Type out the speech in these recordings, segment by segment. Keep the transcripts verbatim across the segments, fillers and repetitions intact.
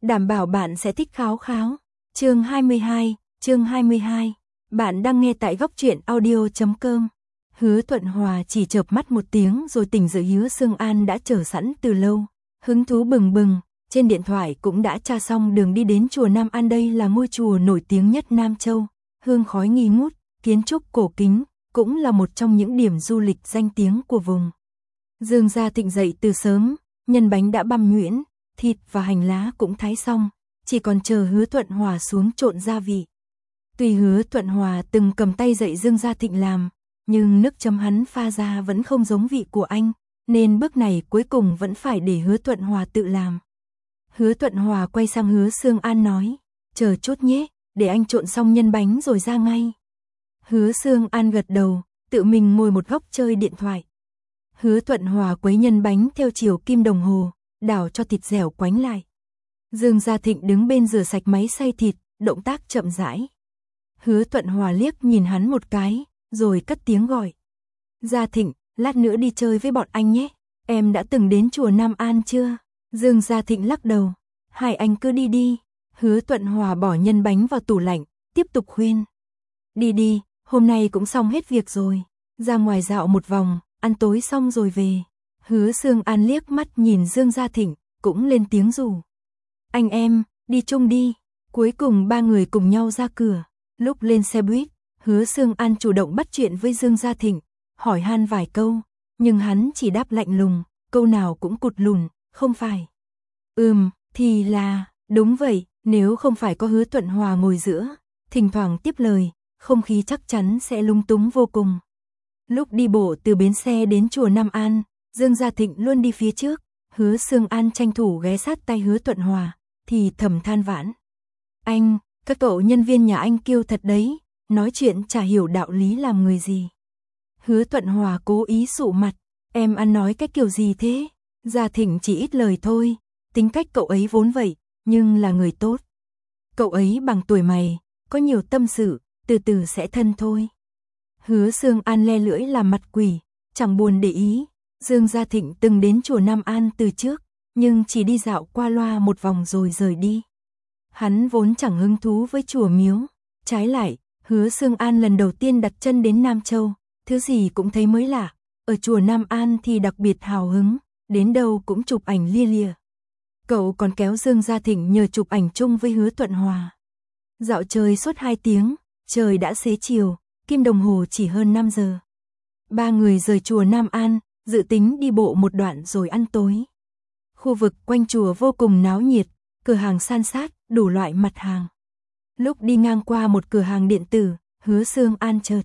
đảm bảo bạn sẽ thích kháo kháo. Chương hai mươi hai, chương hai mươi hai. Bạn đang nghe tại góc truyện audio chấm com. Hứa Thuận Hòa chỉ chợp mắt một tiếng rồi tỉnh dậy. Hứa Sương An đã chờ sẵn từ lâu, hứng thú bừng bừng, trên điện thoại cũng đã tra xong đường đi đến chùa Nam An. Đây là ngôi chùa nổi tiếng nhất Nam Châu, hương khói nghi ngút, kiến trúc cổ kính, cũng là một trong những điểm du lịch danh tiếng của vùng. Dương Gia Thịnh dậy từ sớm, nhân bánh đã băm nhuyễn, thịt và hành lá cũng thái xong, chỉ còn chờ Hứa Thuận Hòa xuống trộn gia vị. Tuy Hứa Thuận Hòa từng cầm tay dạy Dương Gia Thịnh làm, nhưng nước chấm hắn pha ra vẫn không giống vị của anh, nên bước này cuối cùng vẫn phải để Hứa Thuận Hòa tự làm. Hứa Thuận Hòa quay sang Hứa Sương An nói, chờ chút nhé, để anh trộn xong nhân bánh rồi ra ngay. Hứa Sương An gật đầu, tự mình ngồi một góc chơi điện thoại. Hứa Thuận Hòa quấy nhân bánh theo chiều kim đồng hồ, đảo cho thịt dẻo quánh lại. Dương Gia Thịnh đứng bên rửa sạch máy xay thịt, động tác chậm rãi. Hứa Thuận Hòa liếc nhìn hắn một cái, rồi cất tiếng gọi. Gia Thịnh, lát nữa đi chơi với bọn anh nhé, em đã từng đến chùa Nam An chưa? Dương Gia Thịnh lắc đầu, hai anh cứ đi đi. Hứa Thuận Hòa bỏ nhân bánh vào tủ lạnh, tiếp tục khuyên. Đi đi, hôm nay cũng xong hết việc rồi, ra ngoài dạo một vòng, ăn tối xong rồi về. Hứa Sương An liếc mắt nhìn Dương Gia Thịnh, cũng lên tiếng rủ. Anh em, đi chung đi. Cuối cùng ba người cùng nhau ra cửa. Lúc lên xe buýt, Hứa Sương An chủ động bắt chuyện với Dương Gia Thịnh, hỏi han vài câu, nhưng hắn chỉ đáp lạnh lùng, câu nào cũng cụt lùn, không phải. Ừm, thì là, đúng vậy, nếu không phải có Hứa Thuận Hòa ngồi giữa, thỉnh thoảng tiếp lời, không khí chắc chắn sẽ lung túng vô cùng. Lúc đi bộ từ bến xe đến chùa Nam An, Dương Gia Thịnh luôn đi phía trước, Hứa Sương An tranh thủ ghé sát tay Hứa Thuận Hòa, thì thầm than vãn. Anh, các cậu nhân viên nhà anh kiêu thật đấy, nói chuyện chả hiểu đạo lý làm người gì. Hứa Thuận Hòa cố ý sụ mặt, em ăn nói cái kiểu gì thế? Gia Thịnh chỉ ít lời thôi, tính cách cậu ấy vốn vậy, nhưng là người tốt. Cậu ấy bằng tuổi mày, có nhiều tâm sự, từ từ sẽ thân thôi. Hứa Sương An le lưỡi làm mặt quỷ, chẳng buồn để ý. Dương Gia Thịnh từng đến chùa Nam An từ trước, nhưng chỉ đi dạo qua loa một vòng rồi rời đi. Hắn vốn chẳng hứng thú với chùa miếu. Trái lại, Hứa Sương An lần đầu tiên đặt chân đến Nam Châu, thứ gì cũng thấy mới lạ. Ở chùa Nam An thì đặc biệt hào hứng, đến đâu cũng chụp ảnh lia lịa. Cậu còn kéo Dương Gia Thịnh nhờ chụp ảnh chung với Hứa Thuận Hòa. Dạo chơi suốt hai tiếng, trời đã xế chiều, kim đồng hồ chỉ hơn năm giờ. Ba người rời chùa Nam An, dự tính đi bộ một đoạn rồi ăn tối. Khu vực quanh chùa vô cùng náo nhiệt, cửa hàng san sát, đủ loại mặt hàng. Lúc đi ngang qua một cửa hàng điện tử, Hứa Sương An chợt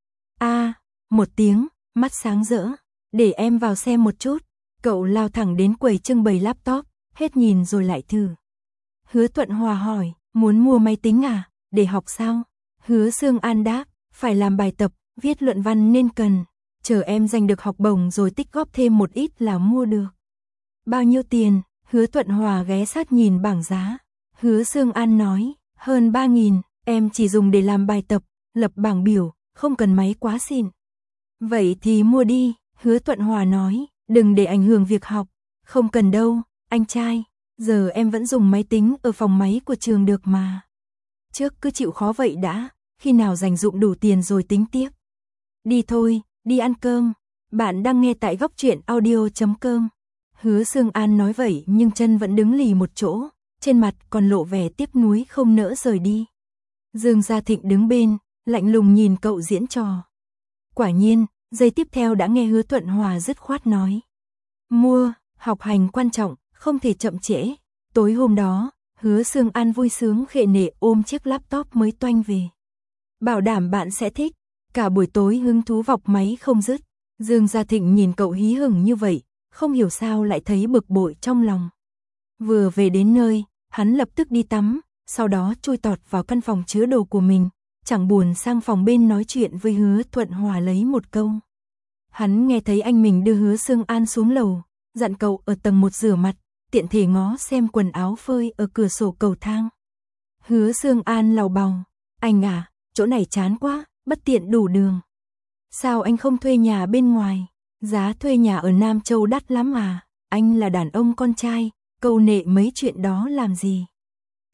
a một tiếng, mắt sáng rỡ, để em vào xem một chút. Cậu lao thẳng đến quầy trưng bày laptop, hết nhìn rồi lại thử. Hứa Thuận Hòa hỏi, muốn mua máy tính à, để học sao? Hứa Sương An đáp, phải làm bài tập, viết luận văn nên cần, chờ em giành được học bổng rồi tích góp thêm một ít là mua được. Bao nhiêu tiền? Hứa Thuận Hòa ghé sát nhìn bảng giá. Hứa Sương An nói, hơn ba nghìn, em chỉ dùng để làm bài tập, lập bảng biểu, không cần máy quá xịn. Vậy thì mua đi, Hứa Thuận Hòa nói, đừng để ảnh hưởng việc học. Không cần đâu, anh trai, giờ em vẫn dùng máy tính ở phòng máy của trường được mà. Trước cứ chịu khó vậy đã, khi nào dành dụm đủ tiền rồi tính tiếp. Đi thôi, đi ăn cơm. Bạn đang nghe tại góc truyện audio chấm com. Hứa Sương An nói vậy nhưng chân vẫn đứng lì một chỗ, trên mặt còn lộ vẻ tiếc nuối không nỡ rời đi. Dương Gia Thịnh đứng bên, lạnh lùng nhìn cậu diễn trò. Quả nhiên, giây tiếp theo đã nghe Hứa Thuận Hòa dứt khoát nói. Mua, học hành quan trọng, không thể chậm trễ. Tối hôm đó, Hứa Sương An vui sướng khệ nệ ôm chiếc laptop mới toanh về. Bảo đảm bạn sẽ thích, cả buổi tối hứng thú vọc máy không dứt. Dương Gia Thịnh nhìn cậu hí hửng như vậy, không hiểu sao lại thấy bực bội trong lòng. Vừa về đến nơi, hắn lập tức đi tắm, sau đó chui tọt vào căn phòng chứa đồ của mình, chẳng buồn sang phòng bên nói chuyện với Hứa Thuận Hòa lấy một câu. Hắn nghe thấy anh mình đưa Hứa Sương An xuống lầu, dặn cậu ở tầng một rửa mặt, tiện thể ngó xem quần áo phơi ở cửa sổ cầu thang. Hứa Sương An lầu bầu, anh à, chỗ này chán quá, bất tiện đủ đường. Sao anh không thuê nhà bên ngoài? Giá thuê nhà ở Nam Châu đắt lắm à, anh là đàn ông con trai, câu nệ mấy chuyện đó làm gì?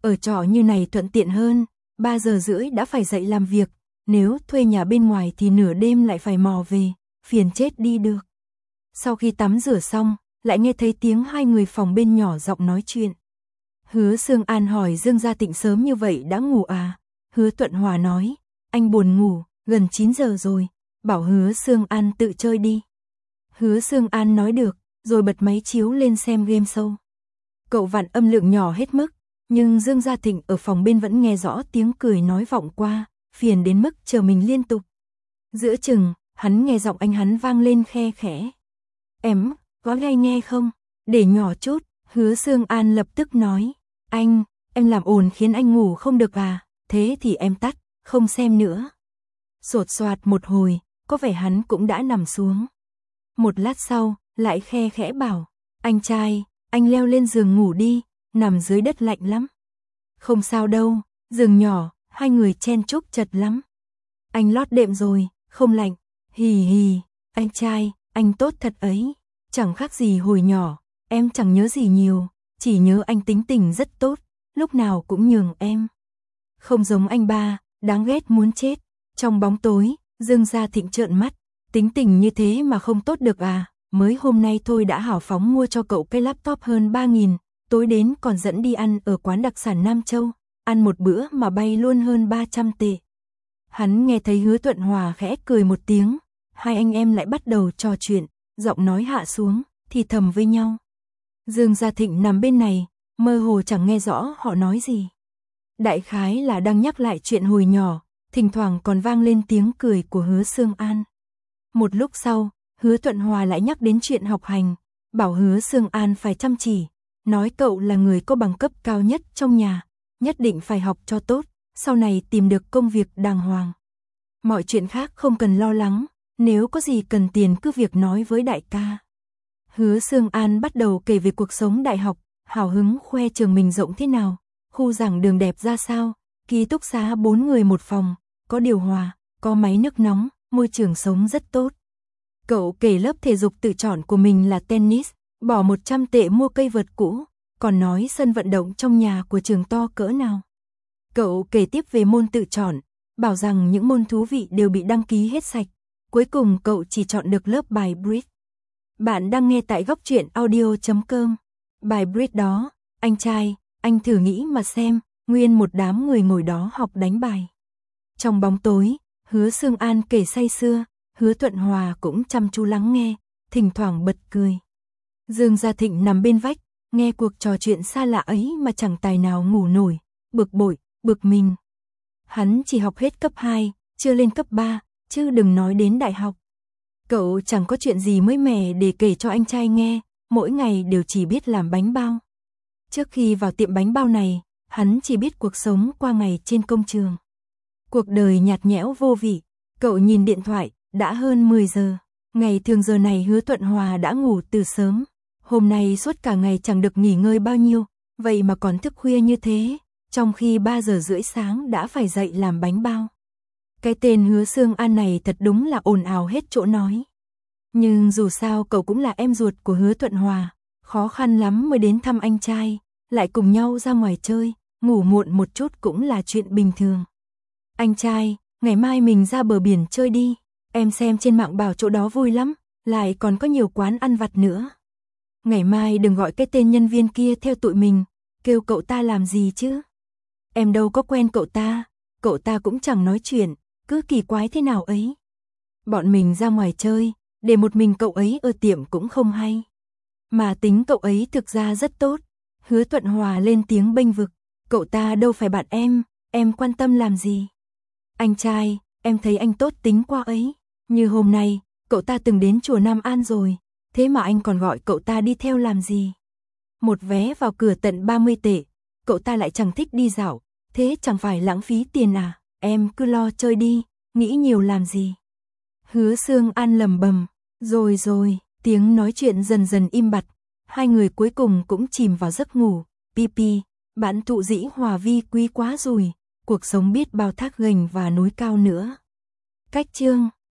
ở trọ như này thuận tiện hơn, ba giờ rưỡi đã phải dậy làm việc, nếu thuê nhà bên ngoài thì nửa đêm lại phải mò về, phiền chết đi được. Sau khi tắm rửa xong, lại nghe thấy tiếng hai người phòng bên nhỏ giọng nói chuyện. Hứa Sương An hỏi Dương Gia Tịnh sớm như vậy đã ngủ à? Hứa Thuận Hòa nói, anh buồn ngủ, gần chín giờ rồi, bảo Hứa Sương An tự chơi đi. Hứa Sương An nói được, rồi bật máy chiếu lên xem game show. Cậu vặn âm lượng nhỏ hết mức, nhưng Dương Gia Thịnh ở phòng bên vẫn nghe rõ tiếng cười nói vọng qua, phiền đến mức chờ mình liên tục. Giữa chừng, hắn nghe giọng anh hắn vang lên khe khẽ. Em, có hay nghe không? Để nhỏ chút, Hứa Sương An lập tức nói. Anh, em làm ồn khiến anh ngủ không được à? Thế thì em tắt, không xem nữa. Sột soạt một hồi, có vẻ hắn cũng đã nằm xuống. Một lát sau, lại khe khẽ bảo. Anh trai, anh leo lên giường ngủ đi, nằm dưới đất lạnh lắm. Không sao đâu, giường nhỏ, hai người chen chúc chật lắm. Anh lót đệm rồi, không lạnh. Hì hì, anh trai, anh tốt thật ấy. Chẳng khác gì hồi nhỏ, em chẳng nhớ gì nhiều, chỉ nhớ anh tính tình rất tốt, lúc nào cũng nhường em. Không giống anh ba, đáng ghét muốn chết. Trong bóng tối, Dương Gia Thịnh trợn mắt, tính tình như thế mà không tốt được à? Mới hôm nay thôi đã hào phóng mua cho cậu cái laptop hơn ba nghìn, tối đến còn dẫn đi ăn ở quán đặc sản Nam Châu, ăn một bữa mà bay luôn hơn ba trăm tệ. Hắn nghe thấy Hứa Thuận Hòa khẽ cười một tiếng, hai anh em lại bắt đầu trò chuyện, giọng nói hạ xuống, thì thầm với nhau. Dương Gia Thịnh nằm bên này, mơ hồ chẳng nghe rõ họ nói gì. Đại khái là đang nhắc lại chuyện hồi nhỏ, thỉnh thoảng còn vang lên tiếng cười của Hứa Sương An. Một lúc sau, Hứa Thuận Hòa lại nhắc đến chuyện học hành, bảo Hứa Sương An phải chăm chỉ, nói cậu là người có bằng cấp cao nhất trong nhà, nhất định phải học cho tốt, sau này tìm được công việc đàng hoàng. Mọi chuyện khác không cần lo lắng, nếu có gì cần tiền cứ việc nói với đại ca. Hứa Sương An bắt đầu kể về cuộc sống đại học, hào hứng khoe trường mình rộng thế nào, khu giảng đường đẹp ra sao, ký túc xá bốn người một phòng, có điều hòa, có máy nước nóng, môi trường sống rất tốt. Cậu kể lớp thể dục tự chọn của mình là tennis, bỏ một trăm tệ mua cây vợt cũ, còn nói sân vận động trong nhà của trường to cỡ nào. Cậu kể tiếp về môn tự chọn, bảo rằng những môn thú vị đều bị đăng ký hết sạch, cuối cùng cậu chỉ chọn được lớp bài bridge. Bạn đang nghe tại góc truyện audio chấm com. Bài bridge đó, anh trai, anh thử nghĩ mà xem, nguyên một đám người ngồi đó học đánh bài. Trong bóng tối, Hứa Sương An kể say sưa, Hứa Thuận Hòa cũng chăm chú lắng nghe, thỉnh thoảng bật cười. Dương Gia Thịnh nằm bên vách, nghe cuộc trò chuyện xa lạ ấy mà chẳng tài nào ngủ nổi, bực bội, bực mình. Hắn chỉ học hết cấp hai, chưa lên cấp ba, chứ đừng nói đến đại học. Cậu chẳng có chuyện gì mới mẻ để kể cho anh trai nghe, mỗi ngày đều chỉ biết làm bánh bao. Trước khi vào tiệm bánh bao này, hắn chỉ biết cuộc sống qua ngày trên công trường. Cuộc đời nhạt nhẽo vô vị, cậu nhìn điện thoại, đã hơn mười giờ. Ngày thường giờ này Hứa Thuận Hòa đã ngủ từ sớm. Hôm nay suốt cả ngày chẳng được nghỉ ngơi bao nhiêu, vậy mà còn thức khuya như thế, trong khi ba giờ rưỡi sáng đã phải dậy làm bánh bao. Cái tên Hứa Sương An này thật đúng là ồn ào hết chỗ nói. Nhưng dù sao cậu cũng là em ruột của Hứa Thuận Hòa, khó khăn lắm mới đến thăm anh trai, lại cùng nhau ra ngoài chơi, ngủ muộn một chút cũng là chuyện bình thường. Anh trai, ngày mai mình ra bờ biển chơi đi, em xem trên mạng bảo chỗ đó vui lắm, lại còn có nhiều quán ăn vặt nữa. Ngày mai đừng gọi cái tên nhân viên kia theo tụi mình, kêu cậu ta làm gì chứ? Em đâu có quen cậu ta, cậu ta cũng chẳng nói chuyện, cứ kỳ quái thế nào ấy. Bọn mình ra ngoài chơi, để một mình cậu ấy ở tiệm cũng không hay. Mà tính cậu ấy thực ra rất tốt. Hứa Thuận Hòa lên tiếng bênh vực, cậu ta đâu phải bạn em, em quan tâm làm gì? Anh trai, em thấy anh tốt tính qua ấy, như hôm nay, cậu ta từng đến chùa Nam An rồi, thế mà anh còn gọi cậu ta đi theo làm gì? Một vé vào cửa tận ba mươi tệ, cậu ta lại chẳng thích đi dạo, thế chẳng phải lãng phí tiền à? Em cứ lo chơi đi, nghĩ nhiều làm gì? Hứa Sương An lầm bầm, rồi rồi, tiếng nói chuyện dần dần im bặt, hai người cuối cùng cũng chìm vào giấc ngủ. Pi pi, bạn thụ dĩ hòa vi quý quá rồi, cuộc sống biết bao thác gành và núi cao nữa. Cách chương